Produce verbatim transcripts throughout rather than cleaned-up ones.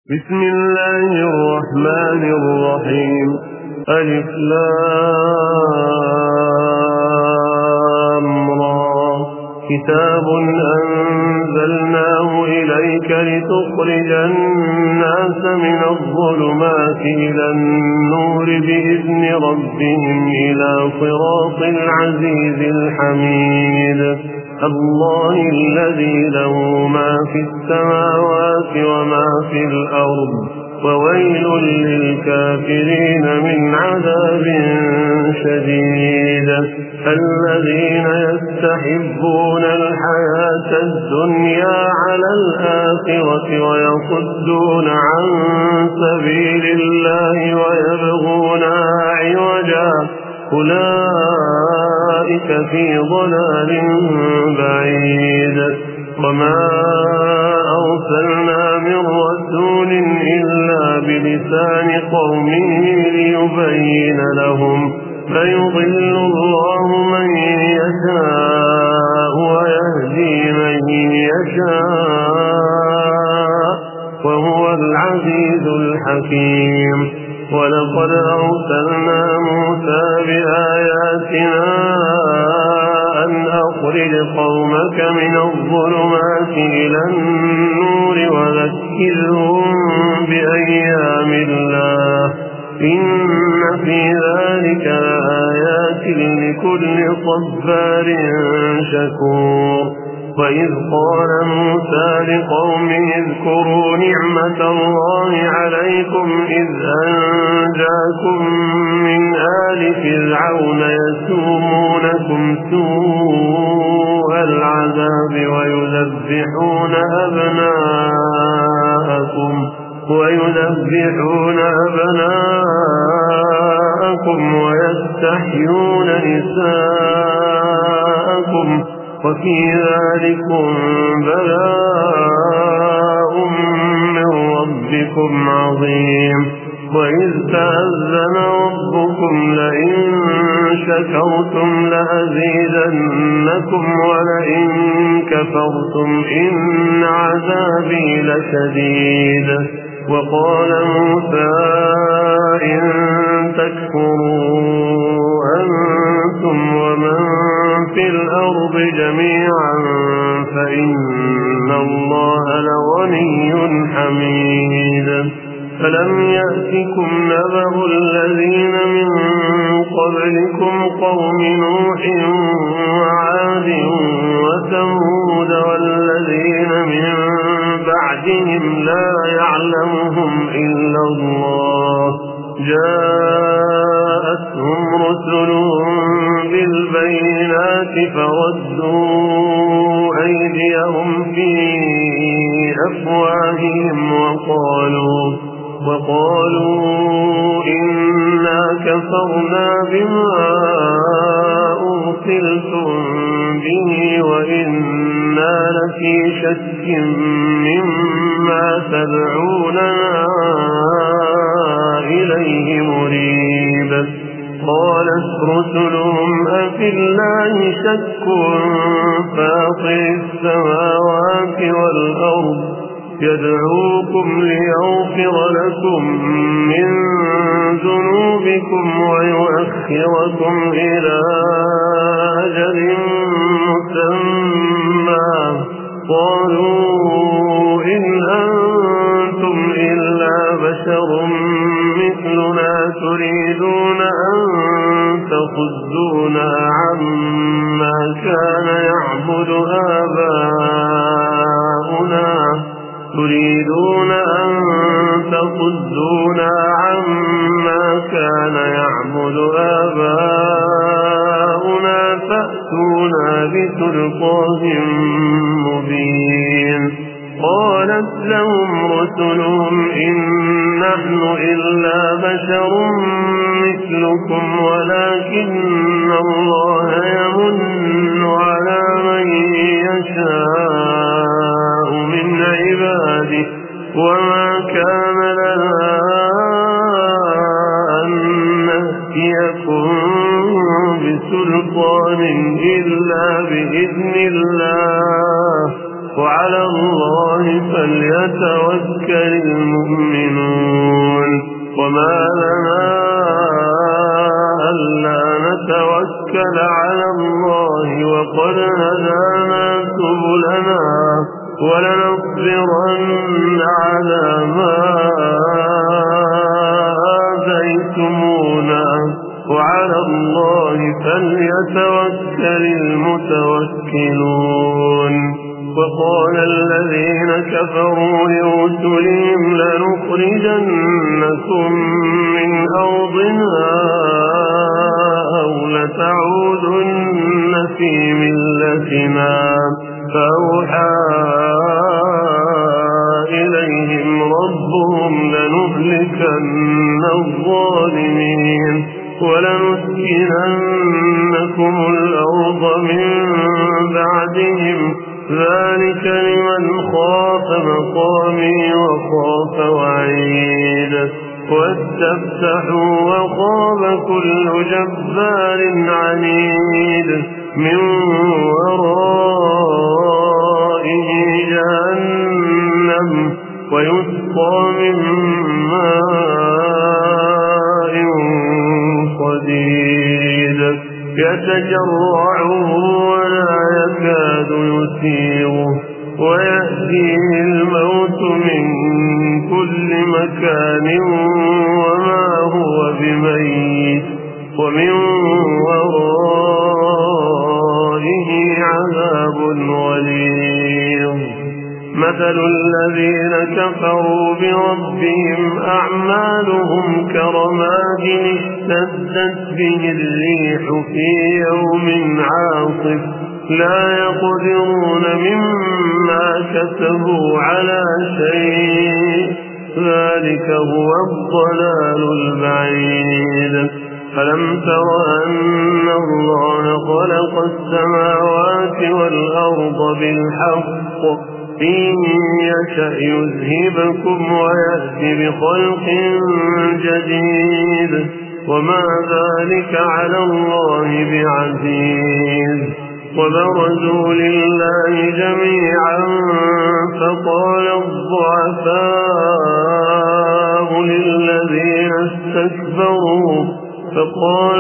بسم الله الرحمن الرحيم. ألف لام را. كتاب أنزلناه إليك لتخرج الناس من الظلمات إلى النور بإذن ربهم إلى صراط العزيز الحميد. الله الذي له ما في السماوات وما في الأرض وويل للكافرين من عذاب شديد. الذين يستحبون الحياة الدنيا على الآخرة ويصدون عن سبيل الله ويبغونها عوجا أولئك في ضلال بعيد. وما أرسلنا من رسول إلا بلسان قومه ليبين لهم فيضل الله من يشاء ويهدي من يشاء وهو العزيز الحكيم. ولقد أرسلنا موسى بآياتنا أن أخرج قومك من الظلمات إلى النور وذكرهم بأيام الله إن في ذلك لآيات لكل صبار شكور. وإذ قال موسى لقومه اذكروا نعمة الله عليكم إذ أنجاكم من آل فرعون يسومونكم سوء العذاب ويذبحون أبناءكم ويذبحون أبناءكم ويستحيون نساءكم وفي ذلكم بلاء من ربكم عظيم. وإذ تأذن ربكم لئن شكرتم لأزيدنكم ولئن كفرتم إن عذابي لشديد. وقال موسى إن تكفروا أنتم ومن في الأرض جميعا فإن الله لغني حميد. فلم يأتكم نبأ الذين من قبلكم قوم نوح وعاد وثمود والذين من بعدهم لا يعلمهم إلا الله جاءتهم رسلهم بالبينات فردوا أيديهم في أفواههم وقالوا وقالوا إنا كفرنا بما أرسلتم به وإنا لفي شك مما تدعوننا إليه مريب. قالت رسلهم أفي الله شك فاطر السماوات والأرض يدعوكم ليغفر لكم من ذنوبكم ويؤخركم إلى أجل مسمى قالوا إن أنتم إلا بشر مثلنا تريدون أن تصدونا عما كان يعبد آباؤنا تريدون أن تصدونا عما كان يعبد آباؤنا فأتونا بسلطان مبين. قالت لهم رسلهم إن نحن إلا بشر مثلكم ولكن الله يمن على من يشاء من عباده وما كان لنا أن نهديكم بسلطان إلا بإذن الله وعلى الله فليتوكل المؤمنون وما لنا ألا نتوكل على الله وقد هدانا سبلنا ولنصبرن على ما آذيتمونا وعلى الله فليتوكل المتوكلون وقال الذين كفروا لرسلهم لنخرجنكم من أرضنا أو لتعودن في ملتنا فأوحى إليهم ربهم لنهلكن الظالمين ولنسكننكم الأرض من بعدهم ذلك لمن خاف مقامي وخاف وعيد واستفتحوا وخاب كل جبار عنيد من ورائه جهنم ويسقى من ماء صديد يتجرعه ولا يكاد يسيغه ويأتيه الموت من كل مكان وما هو بميت ومن ورائه عذاب غليظ مثل الذين كفروا بربهم أعمالهم كرماد اشتدت به الريح في يوم عاصف لا يقدرون مما كسبوا على شيء ذلك هو الضلال البعيد فلم تر أن الله خلق السماوات والأرض بالحق إن يشأ يذهبكم ويأتي بخلق جديد وما ذلك على الله بعزيز وبرزوا لله جميعا فقال الضعفاء للذين استكبروا فقال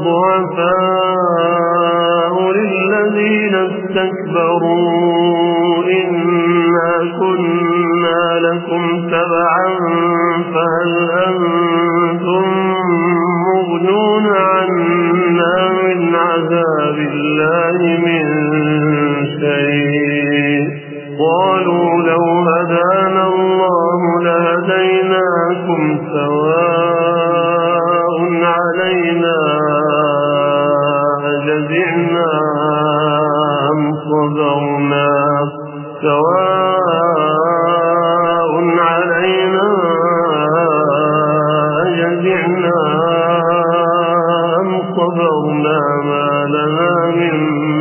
الضعفاء للذين استكبروا إنا كنا لكم تبعا فهل أنتم مغنون عنا من عذاب الله من شيء قالوا لو هدانا الله لهديناكم سواء علينا أجزعنا أم صبرنا سواء علينا أجزعنا أم صبرنا ما لنا من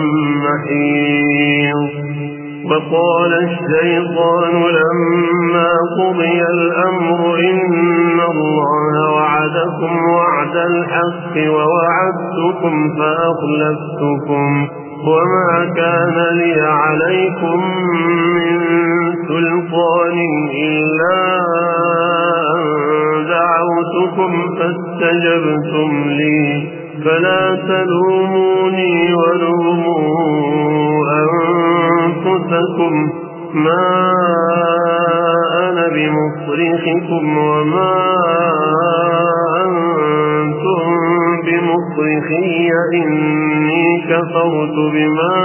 محيص وقال الشيطان لما قضي الأمر إن الله وعدكم وعد الحق ووعدتكم فأخلفتكم وما كان لي عليكم من سلطان إلا أن دعوتكم فاستجبتم لي فلا تلوموني ولوموا أنفسكم ما أنا بمصرخكم وما أنتم بمصرخي إني كفرت بما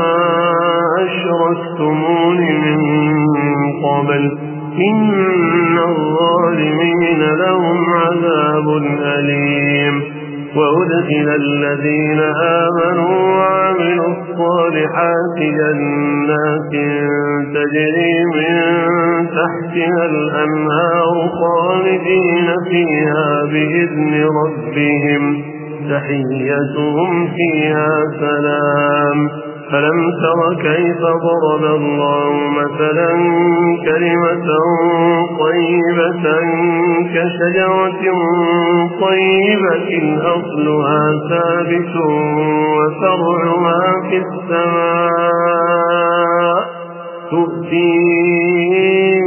أشركتمون من قبل إن الظالمين لهم عذاب أليم وأدخل الذين آمنوا وعملوا الصالحات جنات تجري من تحتها الأنهار خالدين فيها بإذن ربهم تحيتهم فيها سلام فلم تر كيف ضرب الله مثلا كلمة طيبة كشجرة طيبة أصلها ثابت وفرعها في السماء تؤتي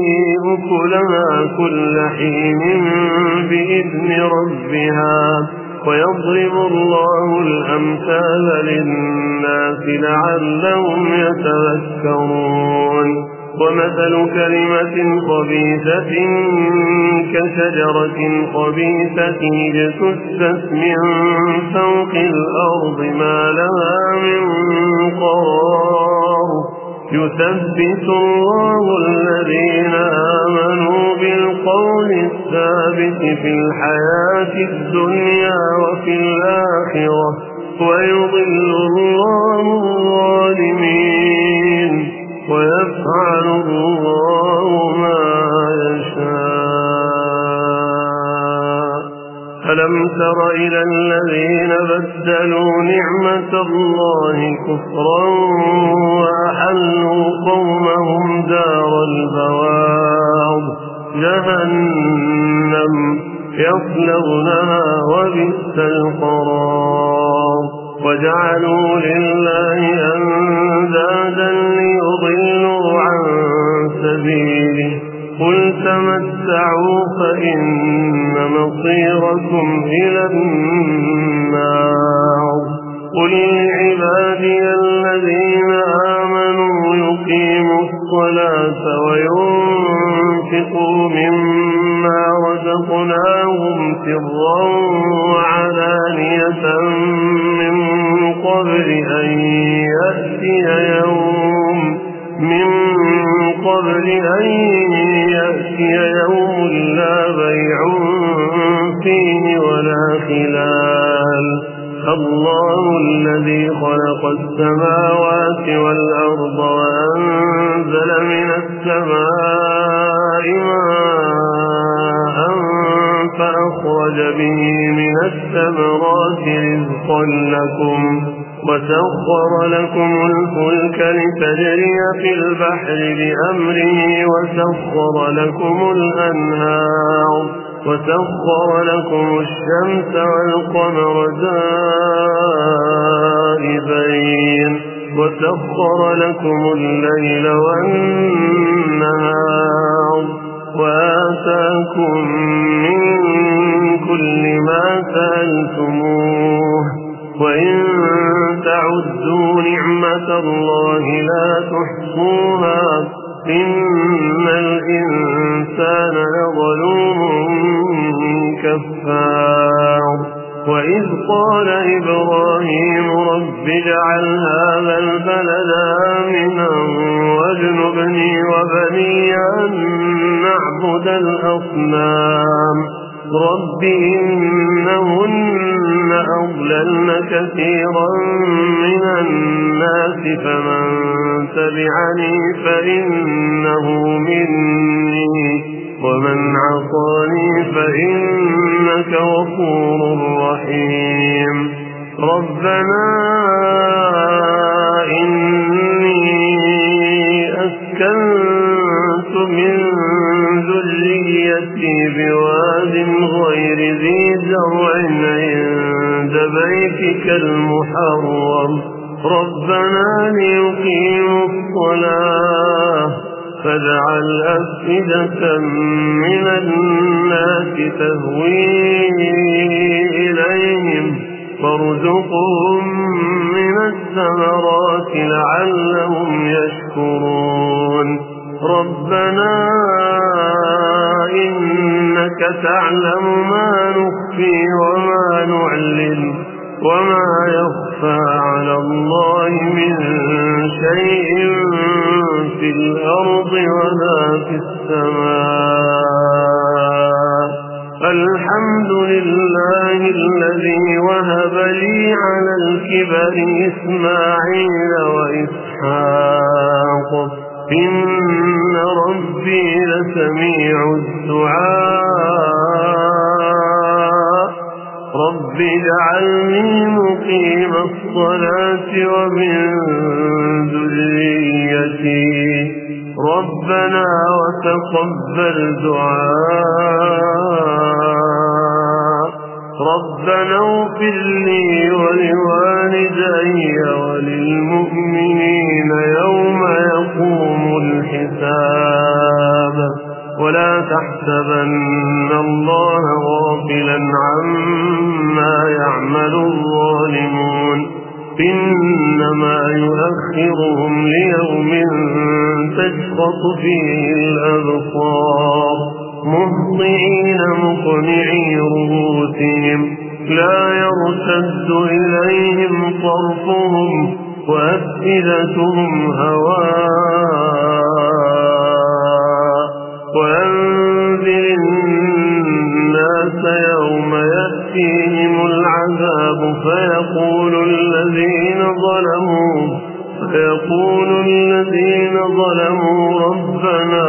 لها كل حين بإذن ربها ويضرب الله الأمثال للناس لعلهم يتذكرون ومثل كلمة خبيثة كشجرة خبيثة اجتثت من فوق الأرض ما لها من قرار يثبت الله الذين آمنوا بالقول الثابت في الحياة الدنيا وفي الآخرة ويضل الله الظالمين ويفعل الله ما يشاء. ألم تر إلى الذين بدلوا نعمة الله كفرا وأحلوا قومهم دار البوار جهنم يصلونها وبئس القرار وجعلوا لله أندادا ليضلوا عن سبيله قل تمتعوا فإن مصيركم إلى النار قل لعبادي الذين آمنوا يقيموا الصلاة وينفقوا مما رزقناهم سرا وعلانية من قبل أن يأتي يوم من قبل أن يأتي يوم لا بيع فيه ولا خلال الله الذي خلق السماوات والأرض وأنزل من السماء ماء فأخرج به من الثمرات رزقا لكم وسخر لكم الفلك لتجري في البحر بأمره وسخر لكم الأنهار وسخر لكم الشمس والقمر دائبين وسخر لكم الليل والنهار وآتاكم من كل ما سألتموه وإن تعدوا نعمة الله لا تحصوها إن الإنسان لظلوم كفار وإذ قال إبراهيم رب اجعل هذا البلد آمنا واجنبني وبني أن نعبد الأصنام رب إنهن أضللن كثيرا من الناس فمن تبعني فإنه مني ومن عصاني فإنك غفور رحيم ربنا إني أسكنت من ذريتي بواد غير ذي زرع عند بيتك المحرم ربنا ليقيموا الصلاة فاجعل أفئدة من الناس تهوي إليهم وارزقهم من الثمرات لعلهم يشكرون ربنا إنك تعلم ما نخفي وما نعلن وما يخفى على الله من شيء في الأرض ولا في السماء الحمد لله الذي وهب لي على الكبر إسماعيل وإسحاق إن ربي لسميع الدعاء رب اجعلني مقيم الصلاة ومن ذريتي ربنا وتقبل دعاء ربنا اغفر لي ولوالدي وللمؤمنين يوم يقوم الحساب ولا الله غافلا عما يعمل الظالمون إنما يؤخرهم ليوم تشخص فيه الأبصار مهطعين مقنعي رؤوسهم لا يرتد إليهم طرفهم وأفئدتهم هواء وأنذر الناس يوم يأتيهم العذاب فيقول الذين ظلموا فيقول الذين ظلموا ربنا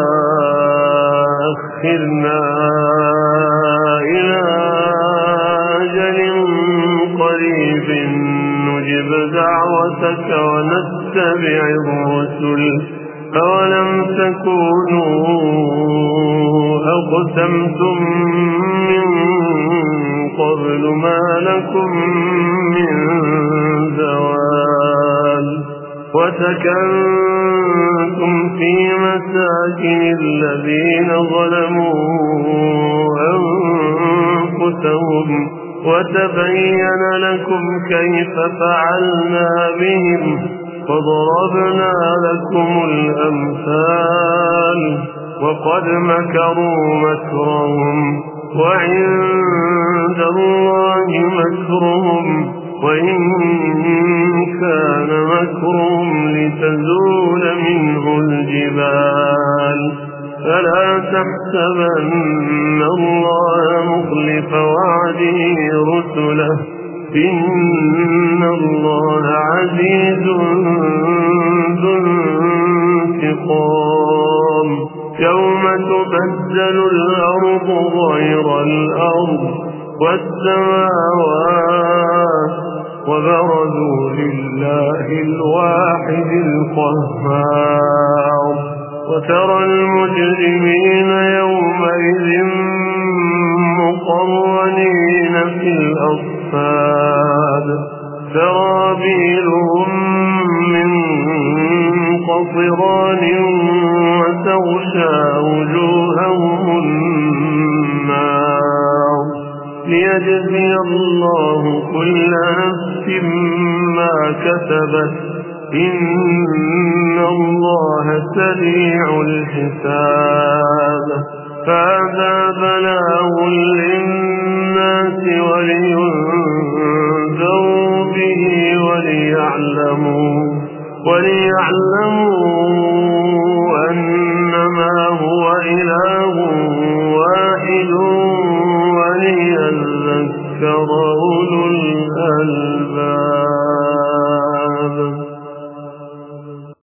أخرنا إلى أجل قريب نجب دعوتك ونتبع الرسل أولم تكونوا أقسمتم من قبل ما لكم من زوال وسكنتم في مساكن الذين ظلموا أنفسهم وتبين لكم كيف فعلنا بهم وضربنا لكم الأمثال وقد مكروا مكرهم وعند الله مكرهم وإن كان مكرهم لتزول منه الجبال فلا تحسبن الله مخلف وعده رسله إن الله عزيز ذو انتقام يوم تبدل الأرض غير الأرض والسماوات وبرزوا لله الواحد القهار وترى المجرمين يومئذ مقرنين في الأصفاد سرابيلهم من قطران وتغشى وجوههم النار ليجزي الله كل نفس ما كسبت إن الله سريع الحساب فهذا بلاغ للناس ولينذروا به وليعلموا وليعلموا أنما هو إله واحد وليذكر أولو الألباب.